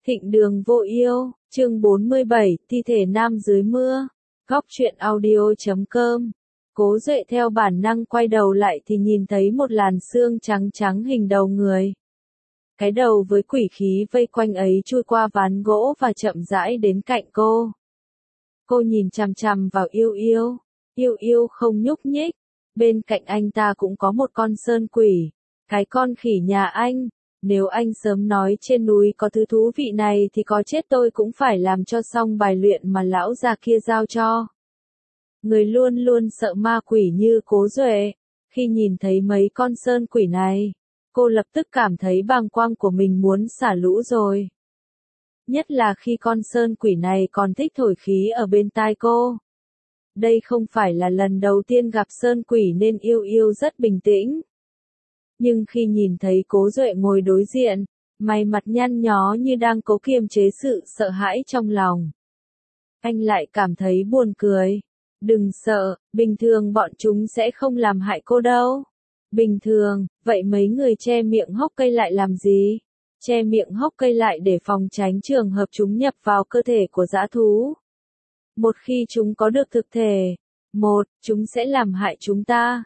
Thịnh đường vô yêu, chương 47, thi thể nam dưới mưa. Góc truyện audio.com. Cố Duệ theo bản năng quay đầu lại thì nhìn thấy một làn xương trắng trắng hình đầu người. Cái đầu với quỷ khí vây quanh ấy chui qua ván gỗ và chậm rãi đến cạnh cô. Cô nhìn chằm chằm vào Yêu Yêu. Yêu Yêu không nhúc nhích. Bên cạnh anh ta cũng có một con sơn quỷ. Cái con khỉ nhà anh. Nếu anh sớm nói trên núi có thứ thú vị này thì có chết tôi cũng phải làm cho xong bài luyện mà lão già kia giao cho. Người luôn luôn sợ ma quỷ như Cố Duệ. Khi nhìn thấy mấy con sơn quỷ này, cô lập tức cảm thấy bàng quang của mình muốn xả lũ rồi. Nhất là khi con sơn quỷ này còn thích thổi khí ở bên tai cô. Đây không phải là lần đầu tiên gặp sơn quỷ nên Yêu Yêu rất bình tĩnh. Nhưng khi nhìn thấy Cố Duệ ngồi đối diện, mày mặt nhăn nhó như đang cố kiềm chế sự sợ hãi trong lòng. Anh lại cảm thấy buồn cười. Đừng sợ, bình thường bọn chúng sẽ không làm hại cô đâu. Bình thường, vậy mấy người che miệng hốc cây lại làm gì? Che miệng hốc cây lại để phòng tránh trường hợp chúng nhập vào cơ thể của dã thú. Một khi chúng có được thực thể, chúng sẽ làm hại chúng ta.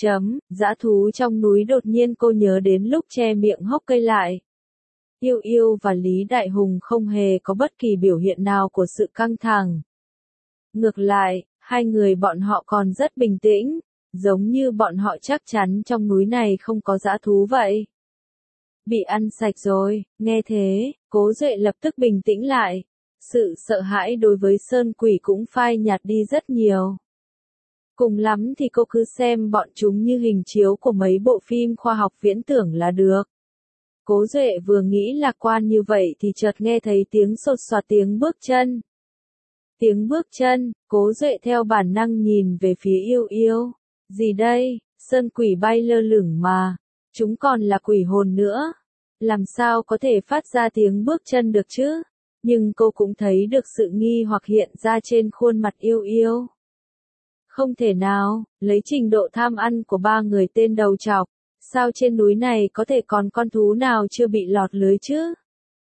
Dã thú trong núi đột nhiên cô nhớ đến lúc che miệng hốc cây lại. Yêu Yêu và Lý Đại Hùng không hề có bất kỳ biểu hiện nào của sự căng thẳng. Ngược lại, hai người bọn họ còn rất bình tĩnh, giống như bọn họ chắc chắn trong núi này không có dã thú vậy. Bị ăn sạch rồi, nghe thế, Cố Duệ lập tức bình tĩnh lại. Sự sợ hãi đối với sơn quỷ cũng phai nhạt đi rất nhiều. Cùng lắm thì cô cứ xem bọn chúng như hình chiếu của mấy bộ phim khoa học viễn tưởng là được. Cố Duệ vừa nghĩ lạc quan như vậy thì chợt nghe thấy tiếng sột soạt tiếng bước chân. Tiếng bước chân, Cố Duệ theo bản năng nhìn về phía Yêu Yêu. Gì đây, sơn quỷ bay lơ lửng mà, chúng còn là quỷ hồn nữa. Làm sao có thể phát ra tiếng bước chân được chứ? Nhưng cô cũng thấy được sự nghi hoặc hiện ra trên khuôn mặt Yêu Yêu. Không thể nào, lấy trình độ tham ăn của ba người tên đầu trọc, sao trên núi này có thể còn con thú nào chưa bị lọt lưới chứ?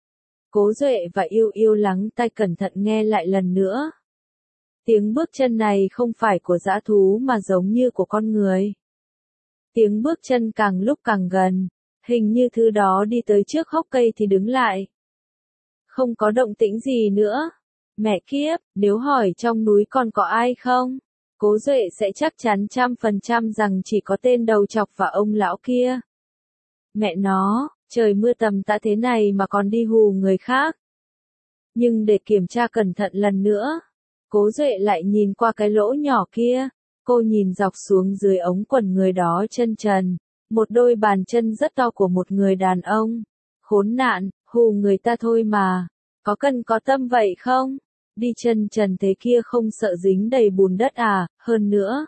Cố Duệ và Yêu Yêu lắng tai cẩn thận nghe lại lần nữa. Tiếng bước chân này không phải của dã thú mà giống như của con người. Tiếng bước chân càng lúc càng gần, hình như thứ đó đi tới trước hốc cây thì đứng lại. Không có động tĩnh gì nữa. Mẹ kiếp, nếu hỏi trong núi còn có ai không? Cố Duệ sẽ chắc chắn 100% rằng chỉ có tên đầu trọc và ông lão kia. Mẹ nó, trời mưa tầm tã thế này mà còn đi hù người khác. Nhưng để kiểm tra cẩn thận lần nữa, Cố Duệ lại nhìn qua cái lỗ nhỏ kia. Cô nhìn dọc xuống dưới ống quần người đó chân trần. Một đôi bàn chân rất to của một người đàn ông. Khốn nạn, hù người ta thôi mà. Có cần có tâm vậy không? Đi chân trần thế kia không sợ dính đầy bùn đất à, hơn nữa.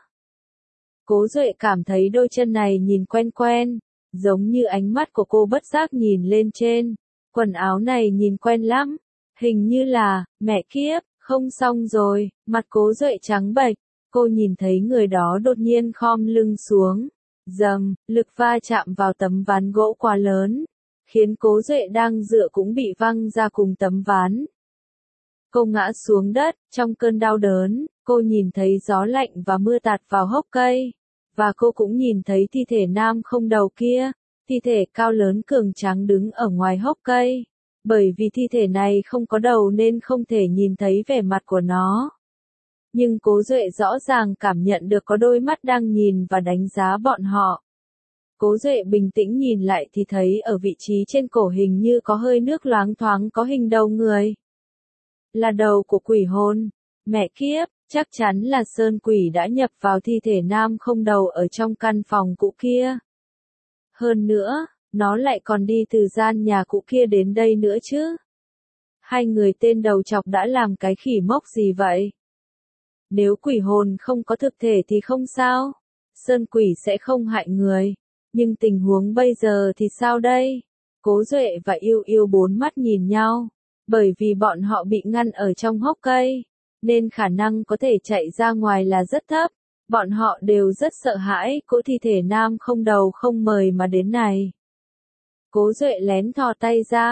Cố Duệ cảm thấy đôi chân này nhìn quen quen, giống như ánh mắt của cô bất giác nhìn lên trên. Quần áo này nhìn quen lắm, hình như là, mẹ kiếp, không xong rồi, mặt Cố Duệ trắng bệch. Cô nhìn thấy người đó đột nhiên khom lưng xuống. Lực va chạm vào tấm ván gỗ quá lớn, khiến Cố Duệ đang dựa cũng bị văng ra cùng tấm ván. Cô ngã xuống đất, trong cơn đau đớn, cô nhìn thấy gió lạnh và mưa tạt vào hốc cây. Và cô cũng nhìn thấy thi thể nam không đầu kia, thi thể cao lớn cường tráng đứng ở ngoài hốc cây. Bởi vì thi thể này không có đầu nên không thể nhìn thấy vẻ mặt của nó. Nhưng Cố Duệ rõ ràng cảm nhận được có đôi mắt đang nhìn và đánh giá bọn họ. Cố Duệ bình tĩnh nhìn lại thì thấy ở vị trí trên cổ hình như có hơi nước loáng thoáng có hình đầu người. Là đầu của quỷ hồn. Mẹ kiếp, chắc chắn là sơn quỷ đã nhập vào thi thể nam không đầu ở trong căn phòng cũ kia. Hơn nữa, nó lại còn đi từ gian nhà cũ kia đến đây nữa chứ. Hai người tên đầu trọc đã làm cái khỉ mốc gì vậy? Nếu quỷ hồn không có thực thể thì không sao. Sơn quỷ sẽ không hại người. Nhưng tình huống bây giờ thì sao đây? Cố Duệ và Yêu Yêu bốn mắt nhìn nhau. Bởi vì bọn họ bị ngăn ở trong hốc cây, nên khả năng có thể chạy ra ngoài là rất thấp. Bọn họ đều rất sợ hãi cỗ thi thể nam không đầu không mời mà đến này. Cố Duệ lén thò tay ra,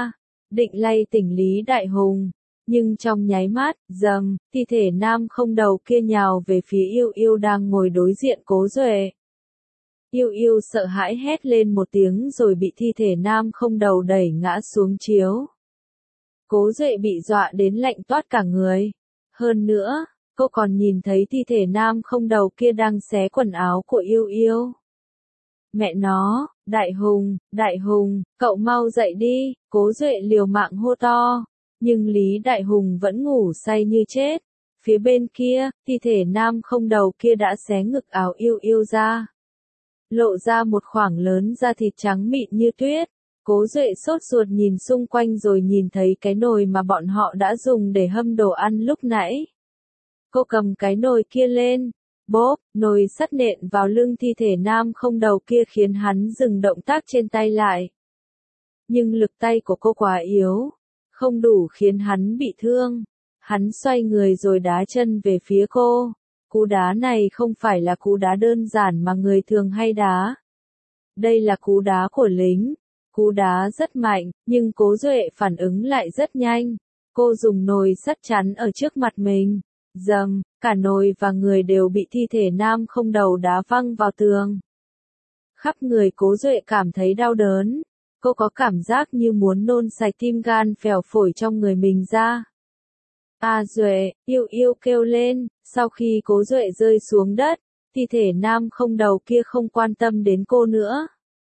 định lay tỉnh Lý Đại Hùng. Nhưng trong nháy mắt, rầm, thi thể nam không đầu kia nhào về phía Yêu Yêu đang ngồi đối diện Cố Duệ. Yêu Yêu sợ hãi hét lên một tiếng rồi bị thi thể nam không đầu đẩy ngã xuống chiếu. Cố Duệ bị dọa đến lạnh toát cả người. Hơn nữa, cô còn nhìn thấy thi thể nam không đầu kia đang xé quần áo của Yêu Yêu. Mẹ nó, Đại Hùng, cậu mau dậy đi, Cố Duệ liều mạng hô to. Nhưng Lý Đại Hùng vẫn ngủ say như chết. Phía bên kia, thi thể nam không đầu kia đã xé ngực áo Yêu Yêu ra. Lộ ra một khoảng lớn da thịt trắng mịn như tuyết. Cố Duệ sốt ruột nhìn xung quanh rồi nhìn thấy cái nồi mà bọn họ đã dùng để hâm đồ ăn lúc nãy. Cô cầm cái nồi kia lên. Bốp, nồi sắt nện vào lưng thi thể nam không đầu kia khiến hắn dừng động tác trên tay lại. Nhưng lực tay của cô quá yếu, không đủ khiến hắn bị thương. Hắn xoay người rồi đá chân về phía cô. Cú đá này không phải là cú đá đơn giản mà người thường hay đá. Đây là cú đá của lính. Cú đá rất mạnh, nhưng Cố Duệ phản ứng lại rất nhanh. Cô dùng nồi sắt chắn ở trước mặt mình. Dầm, cả nồi và người đều bị thi thể nam không đầu đá văng vào tường. Khắp người Cố Duệ cảm thấy đau đớn. Cô có cảm giác như muốn nôn sạch tim gan phèo phổi trong người mình ra. Duệ, Yêu Yêu kêu lên, sau khi Cố Duệ rơi xuống đất, thi thể nam không đầu kia không quan tâm đến cô nữa.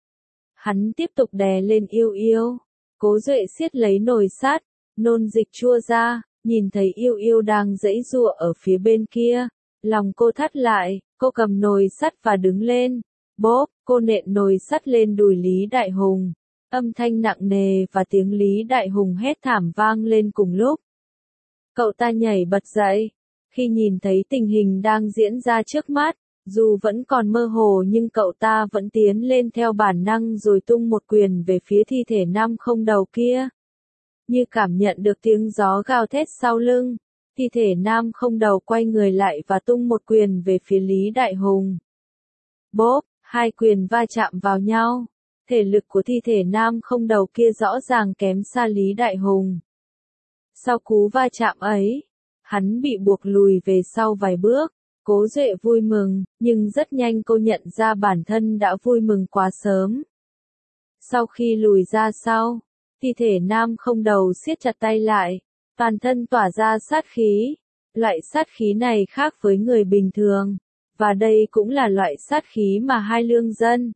Hắn tiếp tục đè lên Yêu Yêu. Cố Duệ siết lấy nồi sắt, nôn dịch chua ra, nhìn thấy Yêu Yêu đang giãy giụa ở phía bên kia. Lòng cô thắt lại, cô cầm nồi sắt và đứng lên. Bốp, cô nện nồi sắt lên đùi Lý Đại Hùng. Âm thanh nặng nề và tiếng Lý Đại Hùng hét thảm vang lên cùng lúc. Cậu ta nhảy bật dậy. Khi nhìn thấy tình hình đang diễn ra trước mắt, dù vẫn còn mơ hồ nhưng cậu ta vẫn tiến lên theo bản năng rồi tung một quyền về phía thi thể nam không đầu kia. Như cảm nhận được tiếng gió gào thét sau lưng, thi thể nam không đầu quay người lại và tung một quyền về phía Lý Đại Hùng. Bốp, hai quyền va chạm vào nhau. Thể lực của thi thể nam không đầu kia rõ ràng kém xa Lý Đại Hùng. Sau cú va chạm ấy, hắn bị buộc lùi về sau vài bước. Cố Duệ vui mừng, nhưng rất nhanh cô nhận ra bản thân đã vui mừng quá sớm. Sau khi lùi ra sau, thi thể nam không đầu siết chặt tay lại, toàn thân tỏa ra sát khí. Loại sát khí này khác với người bình thường, và đây cũng là loại sát khí mà hai lương dân,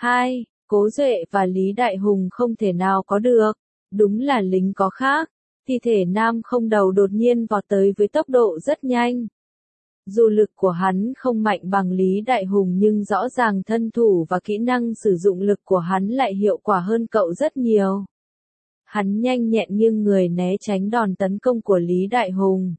Cố Duệ và Lý Đại Hùng không thể nào có được. Đúng là lính có khác. Thi thể nam không đầu đột nhiên vọt tới với tốc độ rất nhanh. Dù lực của hắn không mạnh bằng Lý Đại Hùng nhưng rõ ràng thân thủ và kỹ năng sử dụng lực của hắn lại hiệu quả hơn cậu rất nhiều. Hắn nhanh nhẹn nghiêng người né tránh đòn tấn công của Lý Đại Hùng.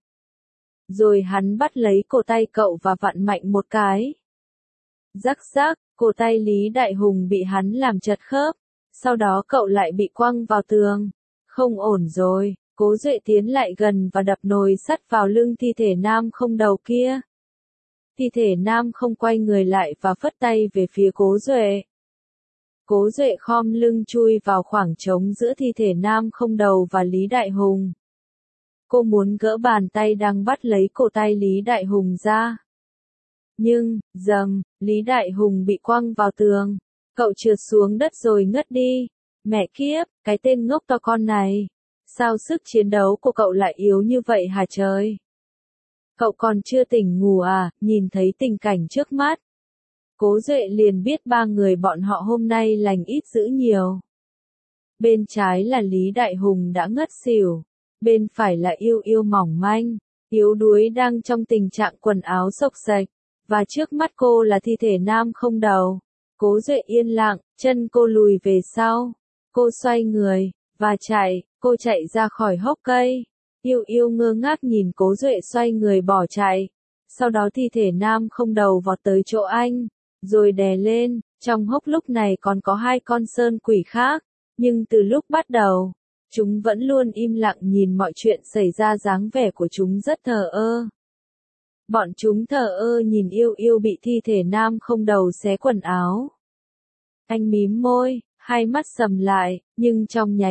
Rồi hắn bắt lấy cổ tay cậu và vặn mạnh một cái. Rắc rắc, cổ tay Lý Đại Hùng bị hắn làm chật khớp. Sau đó cậu lại bị quăng vào tường. Không ổn rồi. Cố Duệ tiến lại gần và đập nồi sắt vào lưng thi thể nam không đầu kia. Thi thể nam không quay người lại và phất tay về phía Cố Duệ. Cố Duệ khom lưng chui vào khoảng trống giữa thi thể nam không đầu và Lý Đại Hùng. Cô muốn gỡ bàn tay đang bắt lấy cổ tay Lý Đại Hùng ra. Nhưng, dầm, Lý Đại Hùng bị quăng vào tường. Cậu trượt xuống đất rồi ngất đi. Mẹ kiếp, cái tên ngốc to con này. Sao sức chiến đấu của cậu lại yếu như vậy hả trời? Cậu còn chưa tỉnh ngủ à? Nhìn thấy tình cảnh trước mắt, Cố Duệ liền biết ba người bọn họ hôm nay lành ít dữ nhiều. Bên trái là Lý Đại Hùng đã ngất xỉu. Bên phải là Yêu Yêu mỏng manh, yếu đuối đang trong tình trạng quần áo xộc xệch. Và trước mắt cô là thi thể nam không đầu. Cố Duệ yên lặng, chân cô lùi về sau. Cô xoay người, và chạy, cô chạy ra khỏi hốc cây. Yêu Yêu ngơ ngác nhìn Cố Duệ xoay người bỏ chạy. Sau đó thi thể nam không đầu vọt tới chỗ anh, rồi đè lên. Trong hốc lúc này còn có hai con sơn quỷ khác. Nhưng từ lúc bắt đầu, chúng vẫn luôn im lặng nhìn mọi chuyện xảy ra, dáng vẻ của chúng rất thờ ơ. Bọn chúng thờ ơ nhìn Yêu Yêu bị thi thể nam không đầu xé quần áo. Anh mím môi, hai mắt sầm lại, nhưng trong nháy mắt,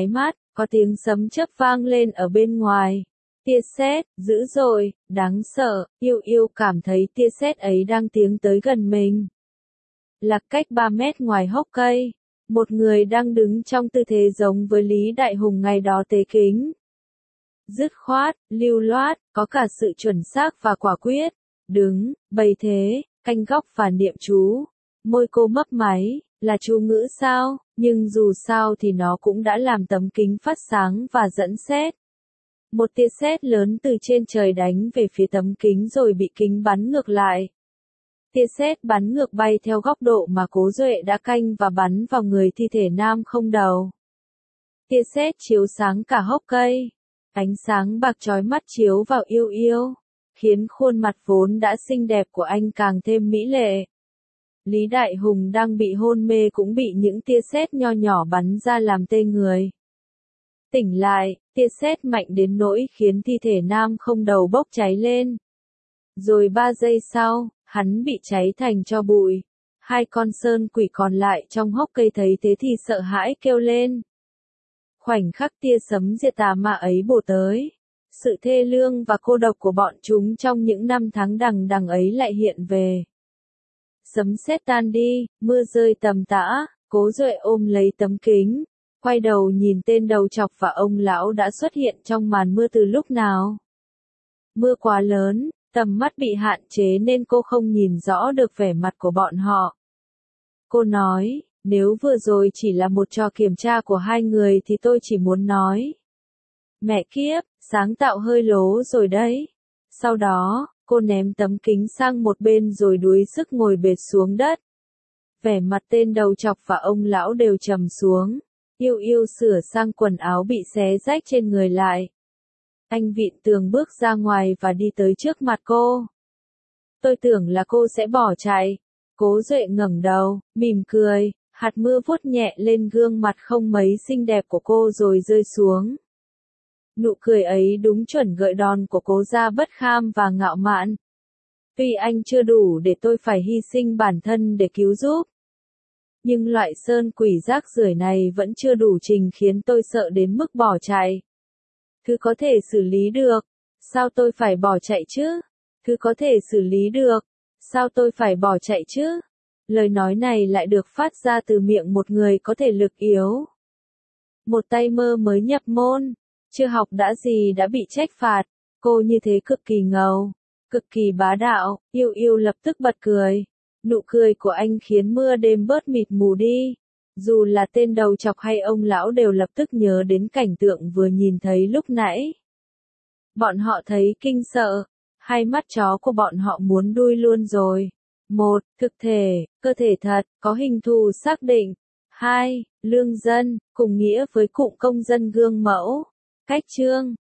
Có tiếng sấm chớp vang lên ở bên ngoài. Tia sét, dữ dội, đáng sợ, Yêu Yêu cảm thấy tia sét ấy đang tiến tới gần mình. Lạc cách 3 mét ngoài hốc cây, một người đang đứng trong tư thế giống với Lý Đại Hùng ngày đó tế kính. Dứt khoát, lưu loát, có cả sự chuẩn xác và quả quyết. Đứng, bày thế, canh góc và niệm chú. Môi cô mấp máy, là chú ngữ sao, nhưng dù sao thì nó cũng đã làm tấm kính phát sáng và dẫn sét. Một tia sét lớn từ trên trời đánh về phía tấm kính rồi bị kính bắn ngược lại. Tia sét bắn ngược bay theo góc độ mà Cố Duệ đã canh và bắn vào người thi thể nam không đầu. Tia sét chiếu sáng cả hốc cây. Ánh sáng bạc chói mắt chiếu vào Yêu Yêu, khiến khuôn mặt vốn đã xinh đẹp của anh càng thêm mỹ lệ. Lý Đại Hùng đang bị hôn mê cũng bị những tia sét nho nhỏ bắn ra làm tê người. Tỉnh lại, tia sét mạnh đến nỗi khiến thi thể nam không đầu bốc cháy lên. Rồi 3 giây sau, hắn bị cháy thành tro bụi. Hai con sơn quỷ còn lại trong hốc cây thấy thế thì sợ hãi kêu lên. Khoảnh khắc tia sấm diệt tà ma ấy bổ tới, sự thê lương và cô độc của bọn chúng trong những năm tháng đằng đằng ấy lại hiện về. Sấm sét tan đi, mưa rơi tầm tã, Cố Duệ ôm lấy tấm kính, quay đầu nhìn tên đầu trọc và ông lão đã xuất hiện trong màn mưa từ lúc nào. Mưa quá lớn, tầm mắt bị hạn chế nên cô không nhìn rõ được vẻ mặt của bọn họ. Cô nói, nếu vừa rồi chỉ là một trò kiểm tra của hai người thì tôi chỉ muốn nói. Mẹ kiếp, sáng tạo hơi lố rồi đấy. Sau đó, cô ném tấm kính sang một bên rồi đuối sức ngồi bệt xuống đất. Vẻ mặt tên đầu trọc và ông lão đều trầm xuống. Yêu Yêu sửa sang quần áo bị xé rách trên người lại. Anh vịn tường bước ra ngoài và đi tới trước mặt cô. Tôi tưởng là cô sẽ bỏ chạy. Cố Duệ ngẩng đầu, mỉm cười, hạt mưa vuốt nhẹ lên gương mặt không mấy xinh đẹp của cô rồi rơi xuống. Nụ cười ấy đúng chuẩn gợi đòn của Cố gia bất kham và ngạo mạn. Tuy anh chưa đủ để tôi phải hy sinh bản thân để cứu giúp. Nhưng loại sơn quỷ rác rưởi này vẫn chưa đủ trình khiến tôi sợ đến mức bỏ chạy. Thứ có thể xử lý được, sao tôi phải bỏ chạy chứ? Thứ có thể xử lý được, sao tôi phải bỏ chạy chứ? Lời nói này lại được phát ra từ miệng một người có thể lực yếu. Một tay mơ mới nhập môn, chưa học đã gì đã bị trách phạt, cô như thế cực kỳ ngầu, cực kỳ bá đạo. Yêu Yêu lập tức bật cười. Nụ cười của anh khiến mưa đêm bớt mịt mù đi. Dù là tên đầu trọc hay ông lão đều lập tức nhớ đến cảnh tượng vừa nhìn thấy lúc nãy. Bọn họ thấy kinh sợ, hai mắt chó của bọn họ muốn đuôi luôn rồi. 1. Thực thể, cơ thể thật, có hình thù xác định. 2. Lương dân, cùng nghĩa với cụm công dân gương mẫu. Cách chương